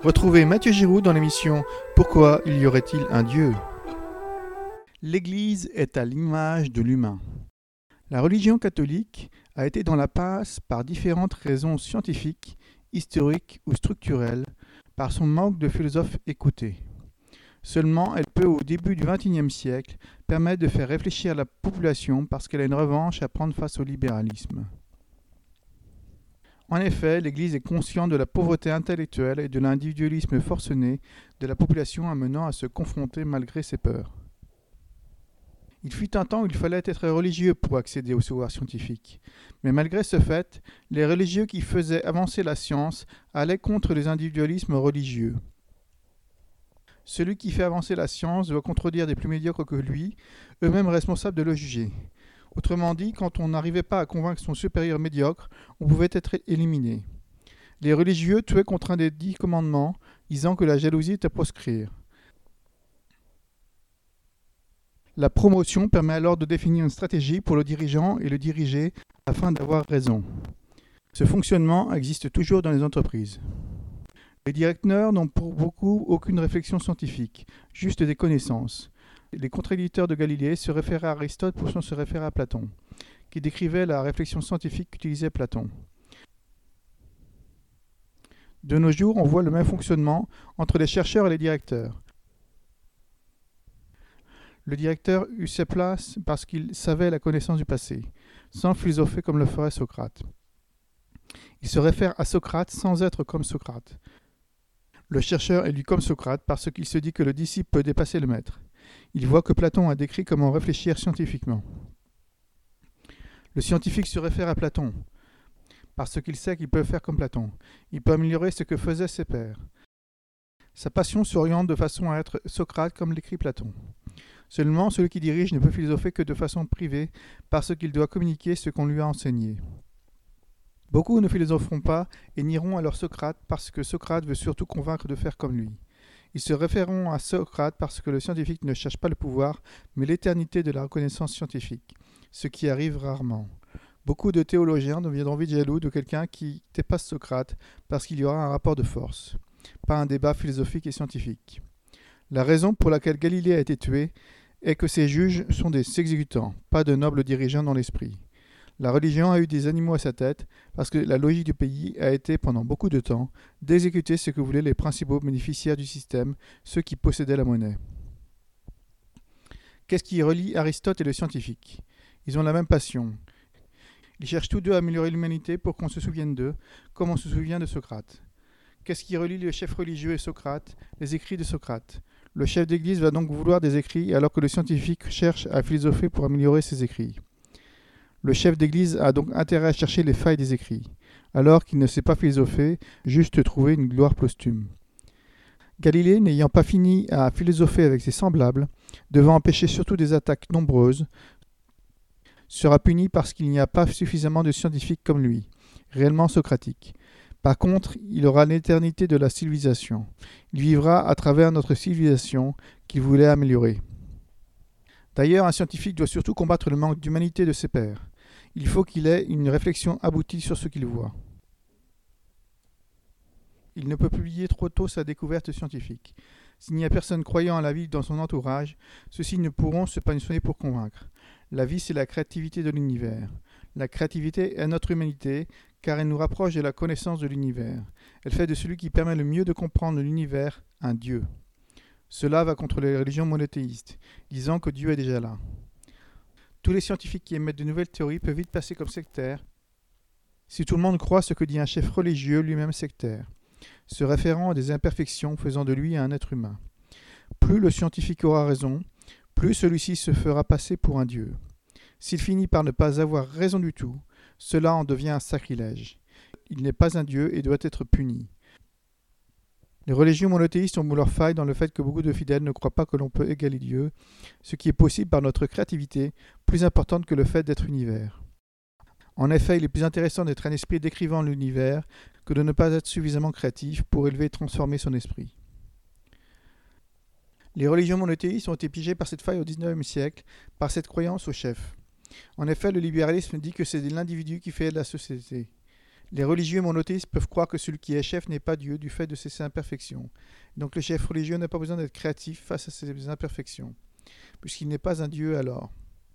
Retrouvez Mathieu Giroud dans l'émission Pourquoi y aurait-il un Dieu ? L'Église est à l'image de l'humain. La religion catholique a été dans la passe par différentes raisons scientifiques, historiques ou structurelles, par son manque de philosophes écoutés. Seulement, elle peut, au début du XXIe siècle, permettre de faire réfléchir la population parce qu'elle a une revanche à prendre face au libéralisme. En effet, l'Église est consciente de la pauvreté intellectuelle et de l'individualisme forcené de la population amenant à se confronter malgré ses peurs. Il fut un temps où il fallait être religieux pour accéder au savoir scientifique. Mais malgré ce fait, les religieux qui faisaient avancer la science allaient contre les individualismes religieux. Celui qui fait avancer la science doit contredire des plus médiocres que lui, eux-mêmes responsables de le juger. Autrement dit, quand on n'arrivait pas à convaincre son supérieur médiocre, on pouvait être éliminé. Les religieux tuaient contre un des 10 commandements, disant que la jalousie est à proscrire. La promotion permet alors de définir une stratégie pour le dirigeant et le diriger afin d'avoir raison. Ce fonctionnement existe toujours dans les entreprises. Les directeurs n'ont pour beaucoup aucune réflexion scientifique, juste des connaissances. Les contradicteurs de Galilée se référaient à Aristote pour se référer à Platon, qui décrivait la réflexion scientifique qu'utilisait Platon. De nos jours, on voit le même fonctionnement entre les chercheurs et les directeurs. Le directeur eut sa place parce qu'il savait la connaissance du passé, sans philosopher comme le ferait Socrate. Il se réfère à Socrate sans être comme Socrate. Le chercheur est lui comme Socrate parce qu'il se dit que le disciple peut dépasser le maître. Il voit que Platon a décrit comment réfléchir scientifiquement. Le scientifique se réfère à Platon parce qu'il sait qu'il peut faire comme Platon. Il peut améliorer ce que faisaient ses pairs. Sa passion s'oriente de façon à être Socrate comme l'écrit Platon. Seulement, celui qui dirige ne peut philosopher que de façon privée parce qu'il doit communiquer ce qu'on lui a enseigné. Beaucoup ne philosopheront pas et nieront à leur Socrate parce que Socrate veut surtout convaincre de faire comme lui. Ils se référeront à Socrate parce que le scientifique ne cherche pas le pouvoir, mais l'éternité de la reconnaissance scientifique, ce qui arrive rarement. Beaucoup de théologiens deviendront vite jaloux de quelqu'un qui dépasse Socrate parce qu'il y aura un rapport de force, pas un débat philosophique et scientifique. La raison pour laquelle Galilée a été tué est que ses juges sont des exécutants, pas de nobles dirigeants dans l'esprit. La religion a eu des animaux à sa tête parce que la logique du pays a été, pendant beaucoup de temps, d'exécuter ce que voulaient les principaux bénéficiaires du système, ceux qui possédaient la monnaie. Qu'est-ce qui relie Aristote et le scientifique ? Ils ont la même passion. Ils cherchent tous deux à améliorer l'humanité pour qu'on se souvienne d'eux, comme on se souvient de Socrate. Qu'est-ce qui relie le chef religieux et Socrate ? Les écrits de Socrate. Le chef d'église va donc vouloir des écrits alors que le scientifique cherche à philosopher pour améliorer ses écrits. Le chef d'église a donc intérêt à chercher les failles des écrits, alors qu'il ne sait pas philosopher, juste trouver une gloire posthume. Galilée, n'ayant pas fini à philosopher avec ses semblables, devant empêcher surtout des attaques nombreuses, sera puni parce qu'il n'y a pas suffisamment de scientifiques comme lui, réellement socratiques. Par contre, il aura l'éternité de la civilisation. Il vivra à travers notre civilisation qu'il voulait améliorer. D'ailleurs, un scientifique doit surtout combattre le manque d'humanité de ses pairs. Il faut qu'il ait une réflexion aboutie sur ce qu'il voit. Il ne peut publier trop tôt sa découverte scientifique. S'il n'y a personne croyant à la vie dans son entourage, ceux-ci ne pourront se passionner pour convaincre. La vie, c'est la créativité de l'univers. La créativité est notre humanité, car elle nous rapproche de la connaissance de l'univers. Elle fait de celui qui permet le mieux de comprendre l'univers un Dieu. Cela va contre les religions monothéistes, disant que Dieu est déjà là. Tous les scientifiques qui émettent de nouvelles théories peuvent vite passer comme sectaires si tout le monde croit ce que dit un chef religieux, lui-même sectaire, se référant à des imperfections faisant de lui un être humain. Plus le scientifique aura raison, plus celui-ci se fera passer pour un dieu. S'il finit par ne pas avoir raison du tout, cela en devient un sacrilège. Il n'est pas un dieu et doit être puni. Les religions monothéistes ont leur faille dans le fait que beaucoup de fidèles ne croient pas que l'on peut égaler Dieu, ce qui est possible par notre créativité, plus importante que le fait d'être univers. En effet, il est plus intéressant d'être un esprit décrivant l'univers que de ne pas être suffisamment créatif pour élever et transformer son esprit. Les religions monothéistes ont été piégées par cette faille au XIXe siècle, par cette croyance au chef. En effet, le libéralisme dit que c'est l'individu qui fait la société. Les religieux monothéistes peuvent croire que celui qui est chef n'est pas Dieu du fait de ses imperfections. Donc le chef religieux n'a pas besoin d'être créatif face à ses imperfections, puisqu'il n'est pas un Dieu alors.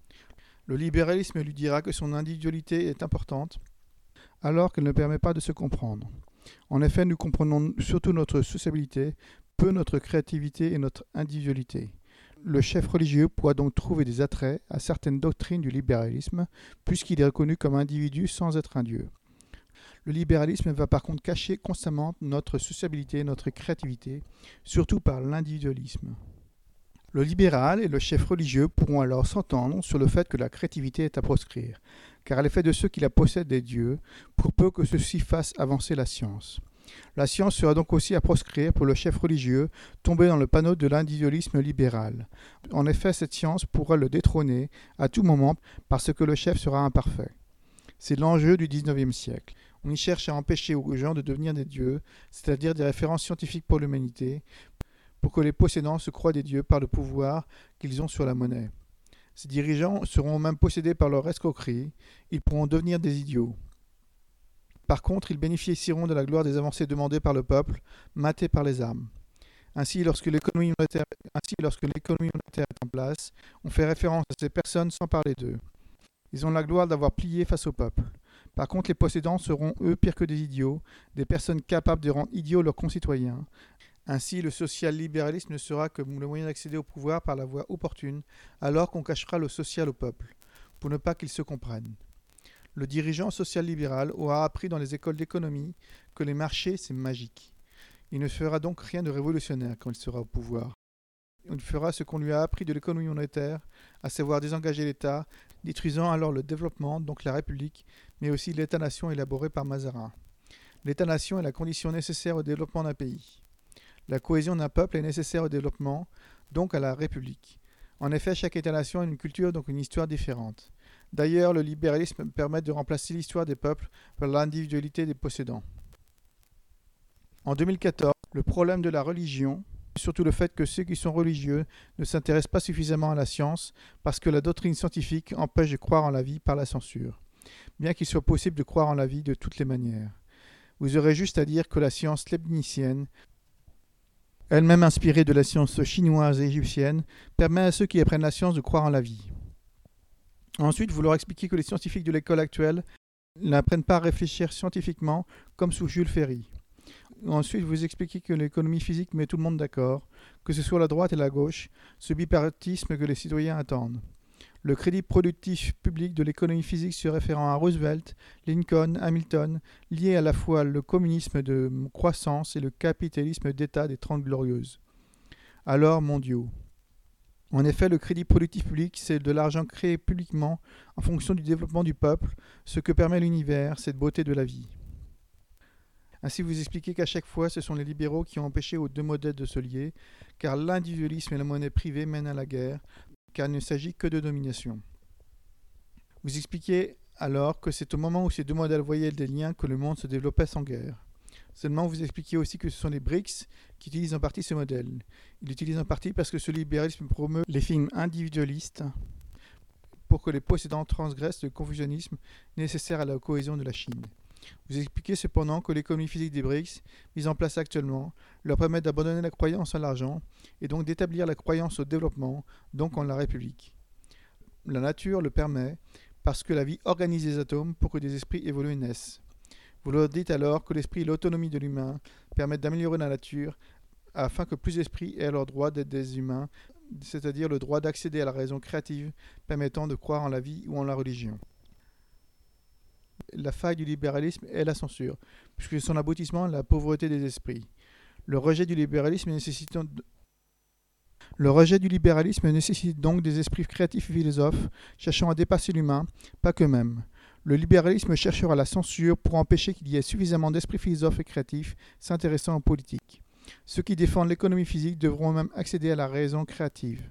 Le libéralisme lui dira que son individualité est importante, alors qu'elle ne permet pas de se comprendre. En effet, nous comprenons surtout notre sociabilité, peu notre créativité et notre individualité. Le chef religieux pourra donc trouver des attraits à certaines doctrines du libéralisme, puisqu'il est reconnu comme individu sans être un dieu. Le libéralisme va par contre cacher constamment notre sociabilité et notre créativité, surtout par l'individualisme. Le libéral et le chef religieux pourront alors s'entendre sur le fait que la créativité est à proscrire, car elle est faite de ceux qui la possèdent des dieux, pour peu que ceux-ci fassent avancer la science. La science sera donc aussi à proscrire pour le chef religieux, tombé dans le panneau de l'individualisme libéral. En effet, cette science pourra le détrôner à tout moment parce que le chef sera imparfait. C'est l'enjeu du XIXe siècle. On y cherche à empêcher aux gens de devenir des dieux, c'est-à-dire des références scientifiques pour l'humanité, pour que les possédants se croient des dieux par le pouvoir qu'ils ont sur la monnaie. Ces dirigeants seront même possédés par leur escroquerie, ils pourront devenir des idiots. Par contre, ils bénéficieront de la gloire des avancées demandées par le peuple, matées par les armes. Ainsi, lorsque l'économie monétaire est en place, on fait référence à ces personnes sans parler d'eux. Ils ont la gloire d'avoir plié face au peuple. Par contre, les possédants seront, eux, pires que des idiots, des personnes capables de rendre idiots leurs concitoyens. Ainsi, le social-libéralisme ne sera que le moyen d'accéder au pouvoir par la voie opportune, alors qu'on cachera le social au peuple, pour ne pas qu'ils se comprennent. Le dirigeant social-libéral aura appris dans les écoles d'économie que les marchés, c'est magique. Il ne fera donc rien de révolutionnaire quand il sera au pouvoir. Il fera ce qu'on lui a appris de l'économie monétaire, à savoir désengager l'État, détruisant alors le développement, donc la République, mais aussi l'État-nation élaboré par Mazarin. L'État-nation est la condition nécessaire au développement d'un pays. La cohésion d'un peuple est nécessaire au développement, donc à la République. En effet, chaque État-nation a une culture, donc une histoire différente. D'ailleurs, le libéralisme permet de remplacer l'histoire des peuples par l'individualité des possédants. En 2014, le problème de la religion, surtout le fait que ceux qui sont religieux ne s'intéressent pas suffisamment à la science parce que la doctrine scientifique empêche de croire en la vie par la censure, bien qu'il soit possible de croire en la vie de toutes les manières. Vous aurez juste à dire que la science leibnizienne, elle-même inspirée de la science chinoise et égyptienne, permet à ceux qui apprennent la science de croire en la vie. Ensuite, vous leur expliquez que les scientifiques de l'école actuelle n'apprennent pas à réfléchir scientifiquement comme sous Jules Ferry. Ensuite, vous expliquez que l'économie physique met tout le monde d'accord, que ce soit la droite et la gauche, ce bipartisme que les citoyens attendent. Le crédit productif public de l'économie physique se référant à Roosevelt, Lincoln, Hamilton, lié à la fois le communisme de croissance et le capitalisme d'État des Trente Glorieuses. Alors mondiaux. En effet, le crédit productif public, c'est de l'argent créé publiquement en fonction du développement du peuple, ce que permet l'univers, cette beauté de la vie. Ainsi, vous expliquez qu'à chaque fois, ce sont les libéraux qui ont empêché aux deux modèles de se lier, car l'individualisme et la monnaie privée mènent à la guerre, car il ne s'agit que de domination. Vous expliquez alors que c'est au moment où ces deux modèles voyaient des liens que le monde se développait sans guerre. Seulement, vous expliquez aussi que ce sont les BRICS qui utilisent en partie ce modèle. Ils l'utilisent en partie parce que ce libéralisme promeut les films individualistes pour que les possédants transgressent le confusionnisme nécessaire à la cohésion de la Chine. Vous expliquez cependant que l'économie physique des BRICS, mise en place actuellement, leur permet d'abandonner la croyance en l'argent et donc d'établir la croyance au développement, donc en la République. La nature le permet parce que la vie organise les atomes pour que des esprits évoluent et naissent. Vous leur dites alors que l'esprit et l'autonomie de l'humain permettent d'améliorer la nature afin que plus d'esprits aient leur droit d'être des humains, c'est-à-dire le droit d'accéder à la raison créative permettant de croire en la vie ou en la religion. La faille du libéralisme est la censure, puisque son aboutissement est la pauvreté des esprits. Le rejet du libéralisme nécessite donc des esprits créatifs et philosophes cherchant à dépasser l'humain, pas qu'eux-mêmes. Le libéralisme cherchera la censure pour empêcher qu'il y ait suffisamment d'esprits philosophes et créatifs s'intéressant aux politiques. Ceux qui défendent l'économie physique devront même accéder à la raison créative.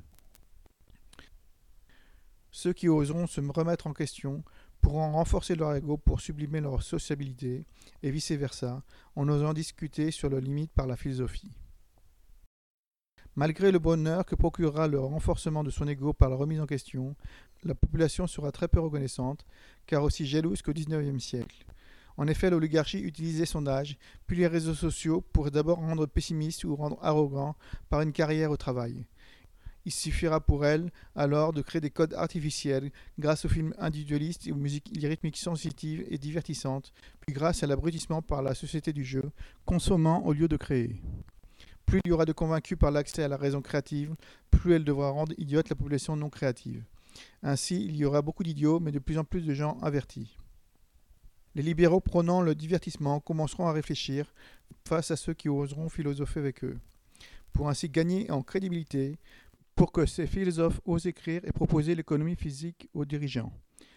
Ceux qui oseront se remettre en question pourront renforcer leur ego pour sublimer leur sociabilité, et vice-versa, en osant discuter sur leurs limites par la philosophie. Malgré le bonheur que procurera le renforcement de son ego par la remise en question, la population sera très peu reconnaissante, car aussi jalouse qu'au XIXe siècle. En effet, l'oligarchie utilise les sondages, puis les réseaux sociaux pour d'abord rendre pessimiste ou rendre arrogant par une carrière au travail. Il suffira pour elle, alors, de créer des codes artificiels grâce aux films individualistes et aux musiques rythmiques sensitives et divertissantes, puis grâce à l'abrutissement par la société du jeu, consommant au lieu de créer. Plus il y aura de convaincus par l'accès à la raison créative, plus elle devra rendre idiote la population non créative. Ainsi, il y aura beaucoup d'idiots, mais de plus en plus de gens avertis. Les libéraux prônant le divertissement commenceront à réfléchir face à ceux qui oseront philosopher avec eux, pour ainsi gagner en crédibilité, pour que ces philosophes osent écrire et proposer l'économie physique aux dirigeants.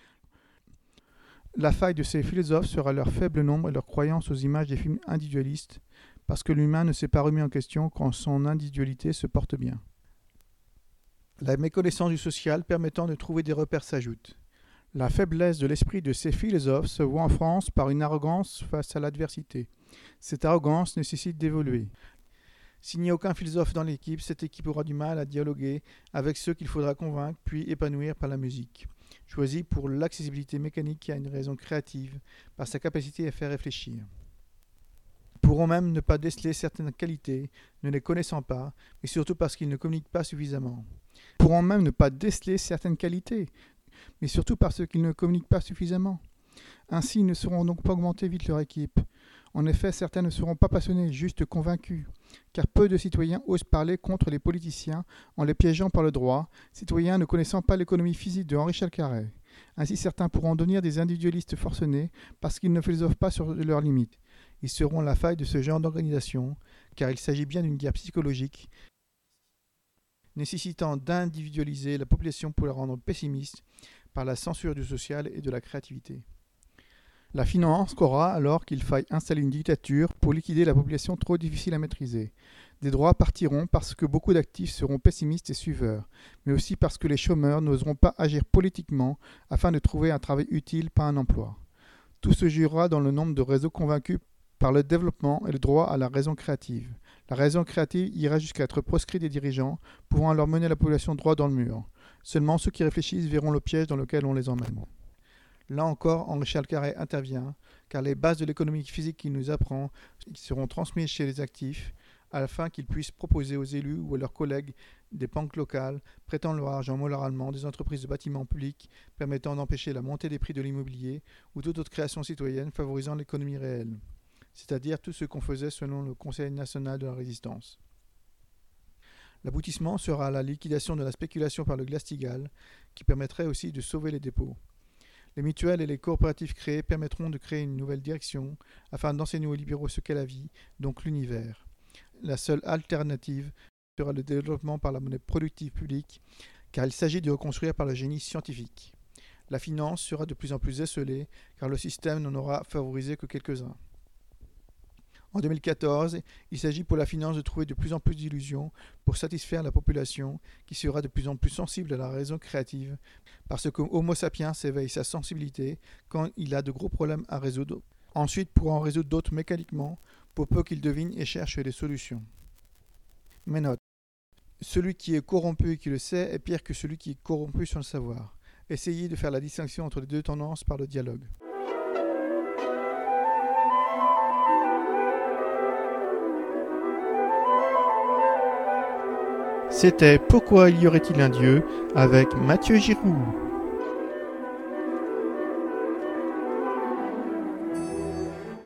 La faille de ces philosophes sera leur faible nombre et leur croyance aux images des films individualistes, parce que l'humain ne s'est pas remis en question quand son individualité se porte bien. La méconnaissance du social permettant de trouver des repères s'ajoute. La faiblesse de l'esprit de ces philosophes se voit en France par une arrogance face à l'adversité. Cette arrogance nécessite d'évoluer. S'il n'y a aucun philosophe dans l'équipe, cette équipe aura du mal à dialoguer avec ceux qu'il faudra convaincre puis épanouir par la musique. Choisie pour l'accessibilité mécanique qui a une raison créative, par sa capacité à faire réfléchir. Ils pourront même ne pas déceler certaines qualités, ne les connaissant pas, mais surtout parce qu'ils ne communiquent pas suffisamment. Ils pourront même ne pas déceler certaines qualités, mais surtout parce qu'ils ne communiquent pas suffisamment. Ainsi, ils ne sauront donc pas augmenter vite leur équipe. En effet, certains ne seront pas passionnés, juste convaincus, car peu de citoyens osent parler contre les politiciens en les piégeant par le droit, citoyens ne connaissant pas l'économie physique de Henri Chalcarret. Ainsi, certains pourront devenir des individualistes forcenés parce qu'ils ne philosophent pas sur leurs limites. Ils seront la faille de ce genre d'organisation, car il s'agit bien d'une guerre psychologique, nécessitant d'individualiser la population pour la rendre pessimiste par la censure du social et de la créativité. La finance croira alors qu'il faille installer une dictature pour liquider la population trop difficile à maîtriser. Des droits partiront parce que beaucoup d'actifs seront pessimistes et suiveurs, mais aussi parce que les chômeurs n'oseront pas agir politiquement afin de trouver un travail utile, pas un emploi. Tout se jouera dans le nombre de réseaux convaincus par le développement et le droit à la raison créative. La raison créative ira jusqu'à être proscrite des dirigeants, pouvant alors mener la population droit dans le mur. Seulement ceux qui réfléchissent verront le piège dans lequel on les emmène. Là encore, Henri Chalcarret intervient, car les bases de l'économie physique qu'il nous apprend seront transmises chez les actifs, afin qu'ils puissent proposer aux élus ou à leurs collègues des banques locales prêtant leur argent moralement, des entreprises de bâtiments publics permettant d'empêcher la montée des prix de l'immobilier ou toute autre création citoyenne favorisant l'économie réelle, c'est-à-dire tout ce qu'on faisait selon le Conseil national de la résistance. L'aboutissement sera la liquidation de la spéculation par le Glass-Steagall, qui permettrait aussi de sauver les dépôts. Les mutuelles et les coopératives créées permettront de créer une nouvelle direction afin d'enseigner aux libéraux ce qu'est la vie, donc l'univers. La seule alternative sera le développement par la monnaie productive publique, car il s'agit de reconstruire par le génie scientifique. La finance sera de plus en plus esselée, car le système n'en aura favorisé que quelques-uns. En 2014, il s'agit pour la finance de trouver de plus en plus d'illusions pour satisfaire la population qui sera de plus en plus sensible à la raison créative parce que Homo sapiens éveille sa sensibilité quand il a de gros problèmes à résoudre. Ensuite, pour en résoudre d'autres mécaniquement, pour peu qu'il devine et cherche des solutions. Mais note, celui qui est corrompu et qui le sait est pire que celui qui est corrompu sans le savoir. Essayez de faire la distinction entre les deux tendances par le dialogue. C'était Pourquoi y aurait-il un Dieu avec Mathieu Giroux.